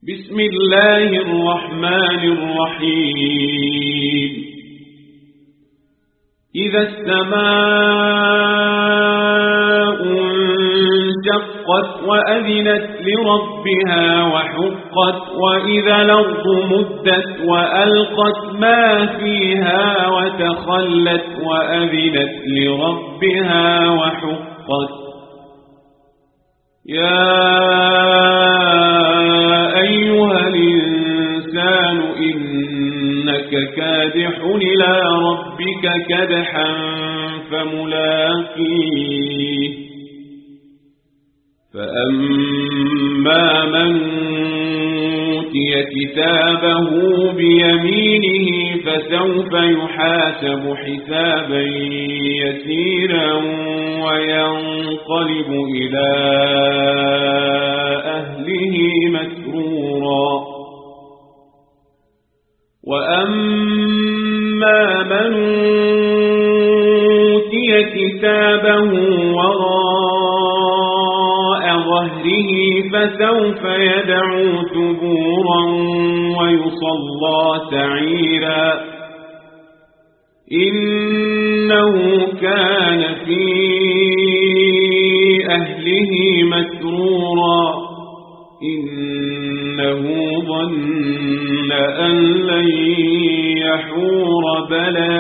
بسم الله الرحمن الرحيم إذا السماء انشقت وأذنت لربها وحقت وإذا الأرض مدت وألقت ما فيها وتخلت وأذنت لربها وحقت يا أيها الإنسان إنك كادح إلى ربك كدحا فملاقيه فأما من أوتي كتابه بيمينه فسوف يحاسب حسابا يسيرا وينقلب إلى أهله مسرورا وأما من أوتي كتابه وراء ظهره فسوف يدعو ثبورا ويصلى سعيرا إنه كان في أهله مسرورا إنه ظن أن لن يحور بلى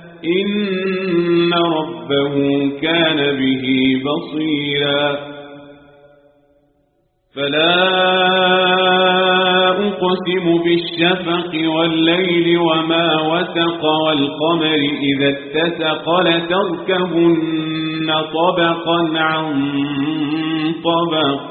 إن ربه كان به بصيرا فلا أقسم بالشفق والليل وما وسق والقمر إذا اتسق لتركبن طبقا عن طبق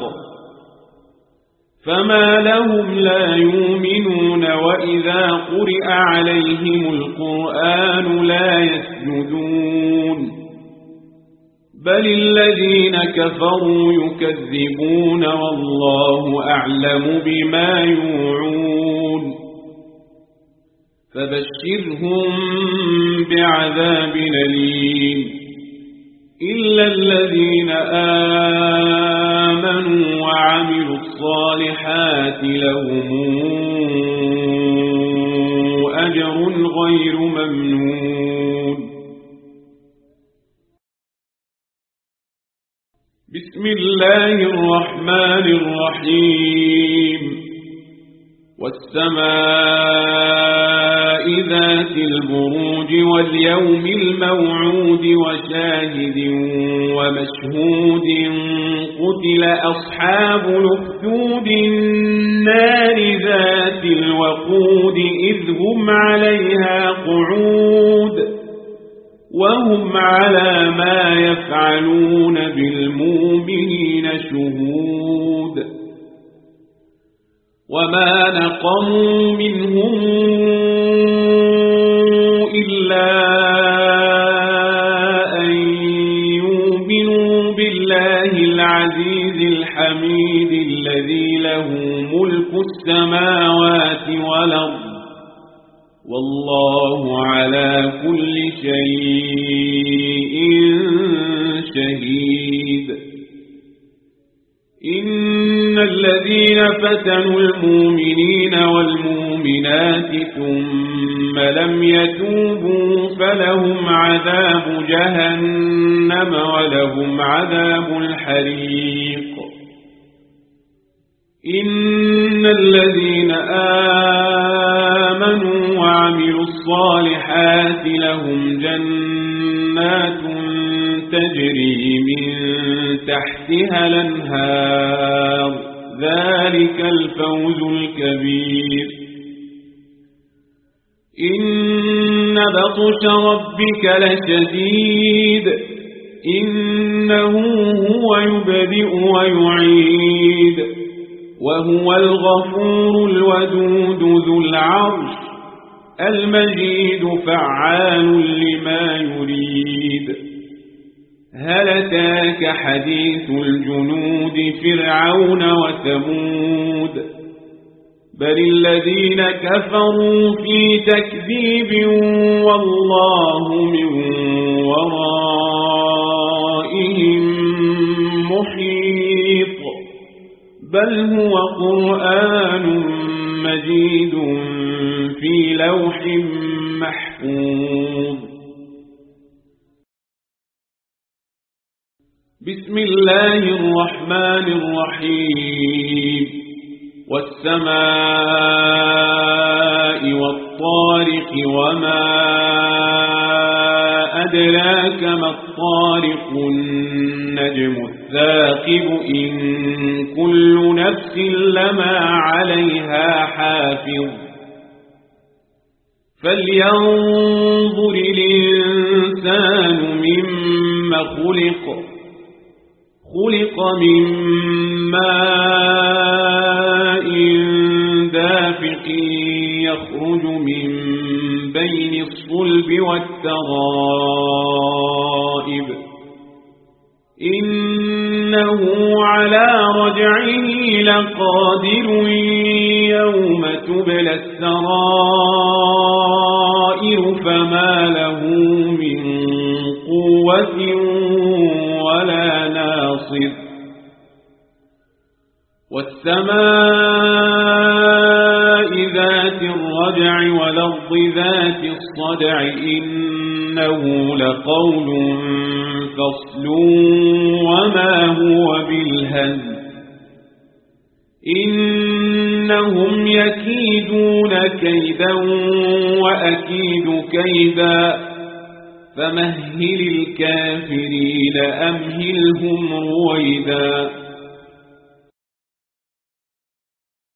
فما لهم لا يؤمنون وإذا قرئ عليهم القرآن لا يسجدون بل الذين كفروا يكذبون والله أعلم بما يوعون فبشرهم بعذاب أليم إلا الذين آمنوا وعملوا الصالحات لهم أجر غير ممنون بسم الله الرحمن الرحيم والسماء ذات البروج واليوم الموعود وشاهد ومشهود قتل أصحاب الأخدود النار ذات الوقود إذ هم عليها قعود وهم على ما يفعلون بالمؤمنين شهود وما نقموا منهم إلا أن يؤمنوا بالله العزيز الحميد الذي له ملك السماوات والأرض والله على كل شيء شهيد إن الذين فتنوا المؤمنين والمؤمنات ثم لم يتوبوا فلهم عذاب جهنم ولهم عذاب الحريق إن الذين آمنوا وعملوا الصالحات لهم جنات تجري من تحتها الأنهار ذلك الفوز الكبير إن بطش ربك لشديد إنه هو يبدئ ويعيد وهو الغفور الودود ذو العرش المجيد فعال لما يريد هل أتاك حديث الجنود فرعون وثمود بل الذين كفروا في تكذيب والله من ورائهم محيط بل هو قرآن مجيد في لوح محفوظ. بسم الله الرحمن الرحيم. والسماء والطارق وما أدراك ما الطارق النجم الثاقب إن كل نفس لما عليها حافظ فلينظر الإنسان مما خلق من ماء دافق يخرج من بين الصلب والترائب إنه على رجعه لقادر يوم تبلى السرائر فما له من قوة ولا ناصر. والسماء ذات الرجع والأرض ذات الصدع إنه لقول فصل وما هو بالهزل إنهم يكيدون كيدا وأكيد كيدا فمهل الكافرين أمهلهم رويدا.